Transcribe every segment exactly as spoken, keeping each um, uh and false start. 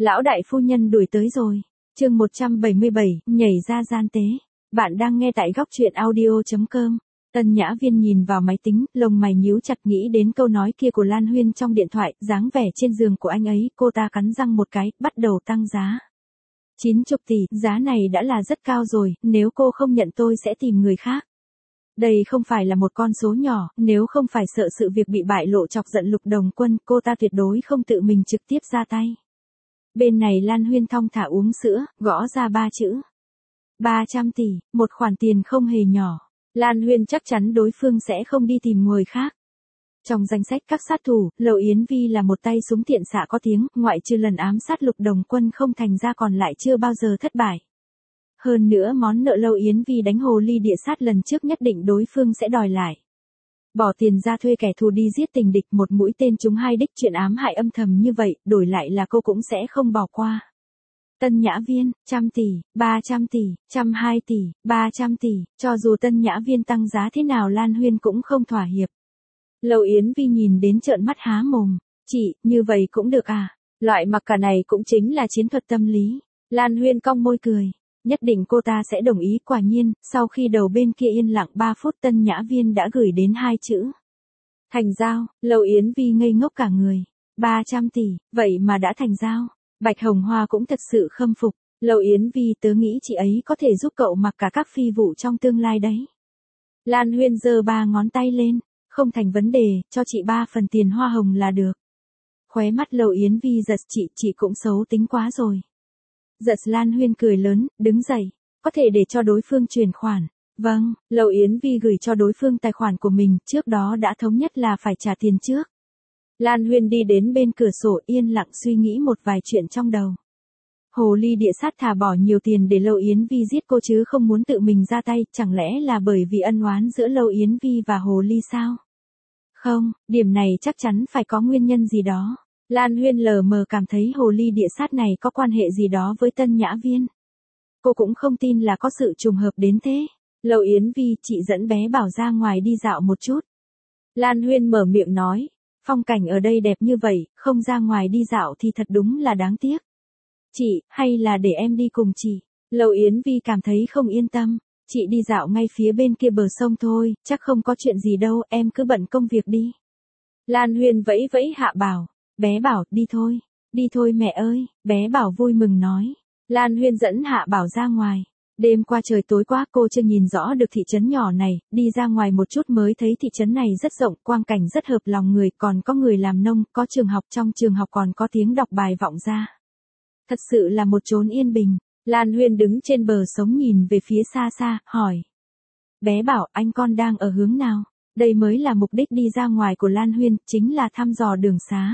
Lão đại phu nhân đuổi tới rồi. Chương một trăm bảy mươi bảy, nhảy ra gian tế. Bạn đang nghe tại góc truyện audio chấm com. Tân Nhã Viên nhìn vào máy tính, lông mày nhíu chặt nghĩ đến câu nói kia của Lan Huyên trong điện thoại, dáng vẻ trên giường của anh ấy, cô ta cắn răng một cái, bắt đầu tăng giá. chín mươi tỷ, giá này đã là rất cao rồi, nếu cô không nhận tôi sẽ tìm người khác. Đây không phải là một con số nhỏ, nếu không phải sợ sự việc bị bại lộ chọc giận Lục Đồng Quân, cô ta tuyệt đối không tự mình trực tiếp ra tay. Bên này Lan Huyên thong thả uống sữa, gõ ra ba chữ. ba trăm tỷ, một khoản tiền không hề nhỏ. Lan Huyên chắc chắn đối phương sẽ không đi tìm người khác. Trong danh sách các sát thủ, Lầu Yến Vi là một tay súng tiện xạ có tiếng, ngoại trừ lần ám sát Lục Đồng Quân không thành ra còn lại chưa bao giờ thất bại. Hơn nữa món nợ Lầu Yến Vi đánh hồ ly địa sát lần trước nhất định đối phương sẽ đòi lại. Bỏ tiền ra thuê kẻ thù đi giết tình địch, một mũi tên trúng hai đích, chuyện ám hại âm thầm như vậy, đổi lại là cô cũng sẽ không bỏ qua. Tân Nhã Viên, trăm tỷ, ba trăm tỷ, trăm hai tỷ, ba trăm tỷ, cho dù Tân Nhã Viên tăng giá thế nào Lan Huyên cũng không thỏa hiệp. Lầu Yến Vi nhìn đến trợn mắt há mồm, chị, như vậy cũng được à, loại mặc cả này cũng chính là chiến thuật tâm lý. Lan Huyên cong môi cười, nhất định cô ta sẽ đồng ý. Quả nhiên, sau khi đầu bên kia yên lặng ba phút Tân Nhã Viên đã gửi đến hai chữ. Thành giao. Lầu Yến Vi ngây ngốc cả người, ba trăm tỷ, vậy mà đã thành giao. Bạch Hồng Hoa cũng thật sự khâm phục. Lầu Yến Vi, tớ nghĩ chị ấy có thể giúp cậu mặc cả các phi vụ trong tương lai đấy. Lan Huyên giơ ba ngón tay lên, không thành vấn đề, cho chị ba phần tiền hoa hồng là được. Khóe mắt Lầu Yến Vi giật, chị, chị cũng xấu tính quá rồi. Giật. Lan Huyên cười lớn, đứng dậy, có thể để cho đối phương chuyển khoản. Vâng, Lầu Yến Vi gửi cho đối phương tài khoản của mình, trước đó đã thống nhất là phải trả tiền trước. Lan Huyên đi đến bên cửa sổ yên lặng suy nghĩ một vài chuyện trong đầu. Hồ ly địa sát thà bỏ nhiều tiền để Lầu Yến Vi giết cô chứ không muốn tự mình ra tay, chẳng lẽ là bởi vì ân oán giữa Lầu Yến Vi và Hồ ly sao? Không, điểm này chắc chắn phải có nguyên nhân gì đó. Lan Huyên lờ mờ cảm thấy hồ ly địa sát này có quan hệ gì đó với Tân Nhã Viên. Cô cũng không tin là có sự trùng hợp đến thế. Lầu Yến Vi, chị dẫn bé Bảo ra ngoài đi dạo một chút. Lan Huyên mở miệng nói, phong cảnh ở đây đẹp như vậy, không ra ngoài đi dạo thì thật đúng là đáng tiếc. Chị, hay là để em đi cùng chị? Lầu Yến Vi cảm thấy không yên tâm. Chị đi dạo ngay phía bên kia bờ sông thôi, chắc không có chuyện gì đâu, em cứ bận công việc đi. Lan Huyên vẫy vẫy Hạ Bảo. Bé Bảo, đi thôi. Đi thôi mẹ ơi, bé Bảo vui mừng nói. Lan Huyên dẫn Hạ Bảo ra ngoài. Đêm qua trời tối quá cô chưa nhìn rõ được thị trấn nhỏ này, đi ra ngoài một chút mới thấy thị trấn này rất rộng, quang cảnh rất hợp lòng người, còn có người làm nông, có trường học, trong trường học còn có tiếng đọc bài vọng ra. Thật sự là một chốn yên bình. Lan Huyên đứng trên bờ sống nhìn về phía xa xa, hỏi. Bé Bảo, anh con đang ở hướng nào? Đây mới là mục đích đi ra ngoài của Lan Huyên, chính là thăm dò đường xá.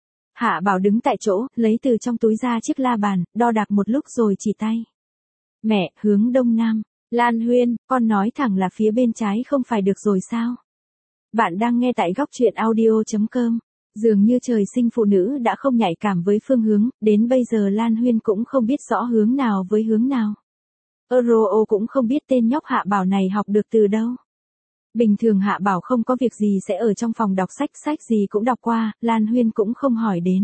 Hạ Bảo đứng tại chỗ, lấy từ trong túi ra chiếc la bàn, đo đạc một lúc rồi chỉ tay. Mẹ, hướng đông nam. Lan Huyên, con nói thẳng là phía bên trái không phải được rồi sao? Bạn đang nghe tại góc truyện audio chấm com. Dường như trời sinh phụ nữ đã không nhạy cảm với phương hướng, đến bây giờ Lan Huyên cũng không biết rõ hướng nào với hướng nào. Euro cũng không biết tên nhóc Hạ Bảo này học được từ đâu. Bình thường Hạ Bảo không có việc gì sẽ ở trong phòng đọc sách, sách gì cũng đọc qua, Lan Huyên cũng không hỏi đến.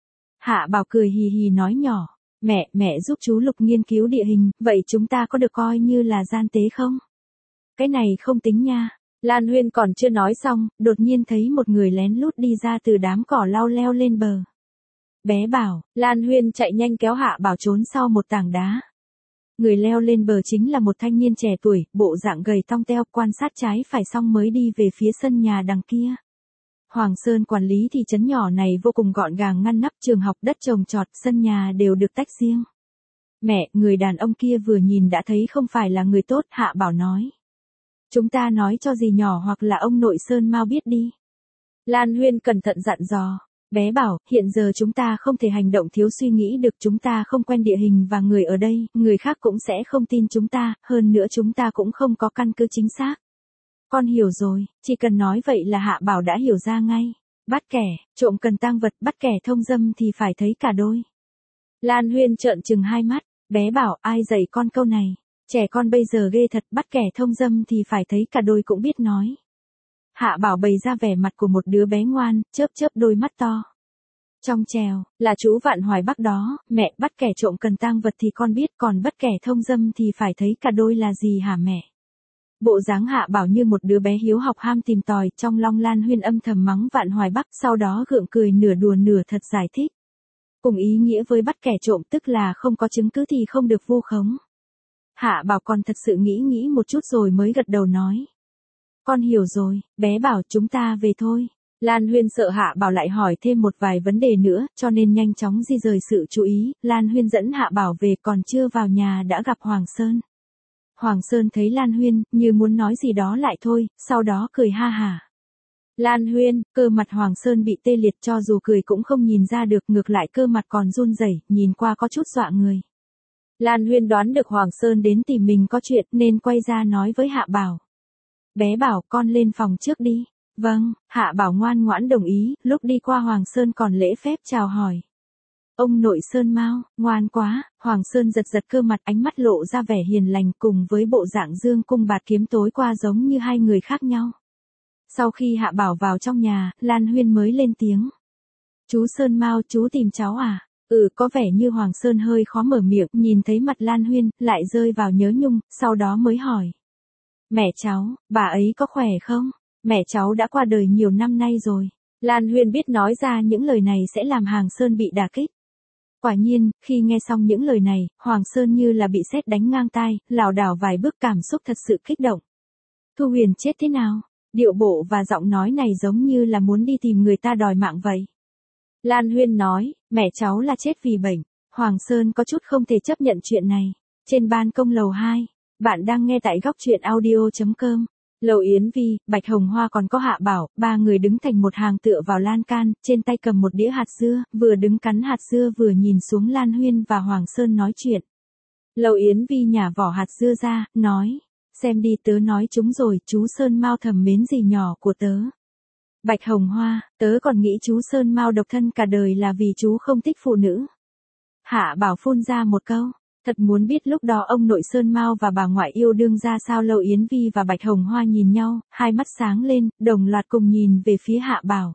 Hạ Bảo cười hì hì nói nhỏ, mẹ, mẹ giúp chú Lục nghiên cứu địa hình, vậy chúng ta có được coi như là gian tế không? Cái này không tính nha. Lan Huyên còn chưa nói xong, đột nhiên thấy một người lén lút đi ra từ đám cỏ lau leo lên bờ. Bé Bảo, Lan Huyên chạy nhanh kéo Hạ Bảo trốn sau một tảng đá. Người leo lên bờ chính là một thanh niên trẻ tuổi, bộ dạng gầy tong teo, quan sát trái phải xong mới đi về phía sân nhà đằng kia. Hoàng Sơn quản lý thị trấn nhỏ này vô cùng gọn gàng ngăn nắp, trường học, đất trồng trọt, sân nhà đều được tách riêng. Mẹ, người đàn ông kia vừa nhìn đã thấy không phải là người tốt, Hạ Bảo nói. Chúng ta nói cho dì nhỏ hoặc là ông nội Sơn mau biết đi. Lan Huyên cẩn thận dặn dò. Bé Bảo, hiện giờ chúng ta không thể hành động thiếu suy nghĩ được, chúng ta không quen địa hình và người ở đây, người khác cũng sẽ không tin chúng ta, hơn nữa chúng ta cũng không có căn cứ chính xác. Con hiểu rồi, chỉ cần nói vậy là Hạ Bảo đã hiểu ra ngay. Bắt kẻ, trộm cần tang vật, bắt kẻ thông dâm thì phải thấy cả đôi. Lan Huyên trợn trừng hai mắt, bé Bảo, ai dạy con câu này? Trẻ con bây giờ ghê thật, bắt kẻ thông dâm thì phải thấy cả đôi cũng biết nói. Hạ Bảo bày ra vẻ mặt của một đứa bé ngoan, chớp chớp đôi mắt to. Trong trèo, là chú Vạn Hoài Bắc đó, mẹ bắt kẻ trộm cần tang vật thì con biết, còn bắt kẻ thông dâm thì phải thấy cả đôi là gì hả mẹ? Bộ dáng Hạ Bảo như một đứa bé hiếu học ham tìm tòi, trong lòng Lan Huyên âm thầm mắng Vạn Hoài Bắc, sau đó gượng cười nửa đùa nửa thật giải thích. Cùng ý nghĩa với bắt kẻ trộm tức là không có chứng cứ thì không được vu khống. Hạ Bảo còn thật sự nghĩ nghĩ một chút rồi mới gật đầu nói. Con hiểu rồi, bé bảo chúng ta về thôi. Lan Huyên sợ Hạ Bảo lại hỏi thêm một vài vấn đề nữa, cho nên nhanh chóng di rời sự chú ý, Lan Huyên dẫn Hạ Bảo về, còn chưa vào nhà đã gặp Hoàng Sơn. Hoàng Sơn thấy Lan Huyên, như muốn nói gì đó lại thôi, sau đó cười ha hả. Lan Huyên, cơ mặt Hoàng Sơn bị tê liệt, cho dù cười cũng không nhìn ra được, ngược lại cơ mặt còn run rẩy, nhìn qua có chút dọa người. Lan Huyên đoán được Hoàng Sơn đến tìm mình có chuyện nên quay ra nói với Hạ Bảo. Bé bảo con lên phòng trước đi. Vâng, Hạ Bảo ngoan ngoãn đồng ý, lúc đi qua Hoàng Sơn còn lễ phép chào hỏi. Ông nội Sơn Mao, ngoan quá, Hoàng Sơn giật giật cơ mặt, ánh mắt lộ ra vẻ hiền lành, cùng với bộ dạng dương cung bạt kiếm tối qua giống như hai người khác nhau. Sau khi Hạ Bảo vào trong nhà, Lan Huyên mới lên tiếng. Chú Sơn Mao, chú tìm cháu à? Ừ, có vẻ như Hoàng Sơn hơi khó mở miệng, nhìn thấy mặt Lan Huyên, lại rơi vào nhớ nhung, sau đó mới hỏi. Mẹ cháu, bà ấy có khỏe không? Mẹ cháu đã qua đời nhiều năm nay rồi. Lan Huyên biết nói ra những lời này sẽ làm Hoàng Sơn bị đả kích. Quả nhiên, khi nghe xong những lời này, Hoàng Sơn như là bị sét đánh ngang tai, lảo đảo vài bước, cảm xúc thật sự kích động. Thu Huyền chết thế nào? Điệu bộ và giọng nói này giống như là muốn đi tìm người ta đòi mạng vậy. Lan Huyên nói, mẹ cháu là chết vì bệnh. Hoàng Sơn có chút không thể chấp nhận chuyện này. Trên ban công lầu hai, bạn đang nghe tại góc truyện audio chấm com. Lầu Yến Vi, Bạch Hồng Hoa còn có Hạ Bảo, ba người đứng thành một hàng tựa vào lan can, trên tay cầm một đĩa hạt dưa, vừa đứng cắn hạt dưa vừa nhìn xuống Lan Huyên và Hoàng Sơn nói chuyện. Lầu Yến Vi nhả vỏ hạt dưa ra, nói, xem đi, tớ nói chúng rồi, chú Sơn Mao thầm mến dì nhỏ của tớ. Bạch Hồng Hoa, tớ còn nghĩ chú Sơn Mao độc thân cả đời là vì chú không thích phụ nữ. Hạ Bảo phun ra một câu. Thật muốn biết lúc đó ông nội Sơn Mao và bà ngoại yêu đương ra sao. Lầu Yến Vi và Bạch Hồng Hoa nhìn nhau, hai mắt sáng lên, đồng loạt cùng nhìn về phía Hạ Bảo.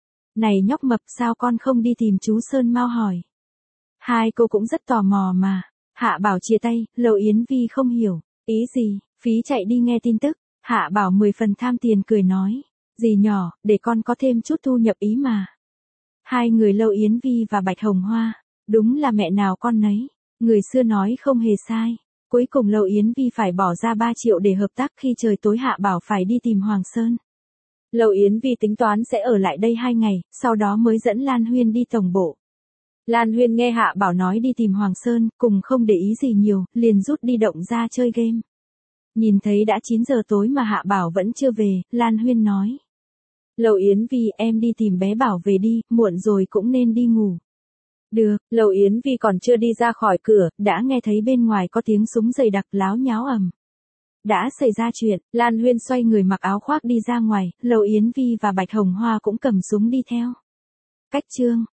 Này nhóc mập, sao con không đi tìm chú Sơn Mao hỏi? Hai cô cũng rất tò mò mà. Hạ Bảo chia tay, Lầu Yến Vi không hiểu. Ý gì, phí chạy đi nghe tin tức. Hạ Bảo mười phần tham tiền cười nói. Dì nhỏ, để con có thêm chút thu nhập ý mà. Hai người Lầu Yến Vi và Bạch Hồng Hoa, đúng là mẹ nào con nấy. Người xưa nói không hề sai. Cuối cùng Lầu Yến Vi phải bỏ ra ba triệu để hợp tác khi trời tối Hạ Bảo phải đi tìm Hoàng Sơn. Lầu Yến Vi tính toán sẽ ở lại đây hai ngày, sau đó mới dẫn Lan Huyên đi tổng bộ. Lan Huyên nghe Hạ Bảo nói đi tìm Hoàng Sơn, cùng không để ý gì nhiều, liền rút đi động ra chơi game. Nhìn thấy đã chín giờ tối mà Hạ Bảo vẫn chưa về, Lan Huyên nói. Lầu Yến Vi, em đi tìm bé Bảo về đi, muộn rồi cũng nên đi ngủ. Được, Lầu Yến Vi còn chưa đi ra khỏi cửa, đã nghe thấy bên ngoài có tiếng súng dày đặc láo nháo ầm. Đã xảy ra chuyện, Lan Huyên xoay người mặc áo khoác đi ra ngoài, Lầu Yến Vi và Bạch Hồng Hoa cũng cầm súng đi theo. Cách chương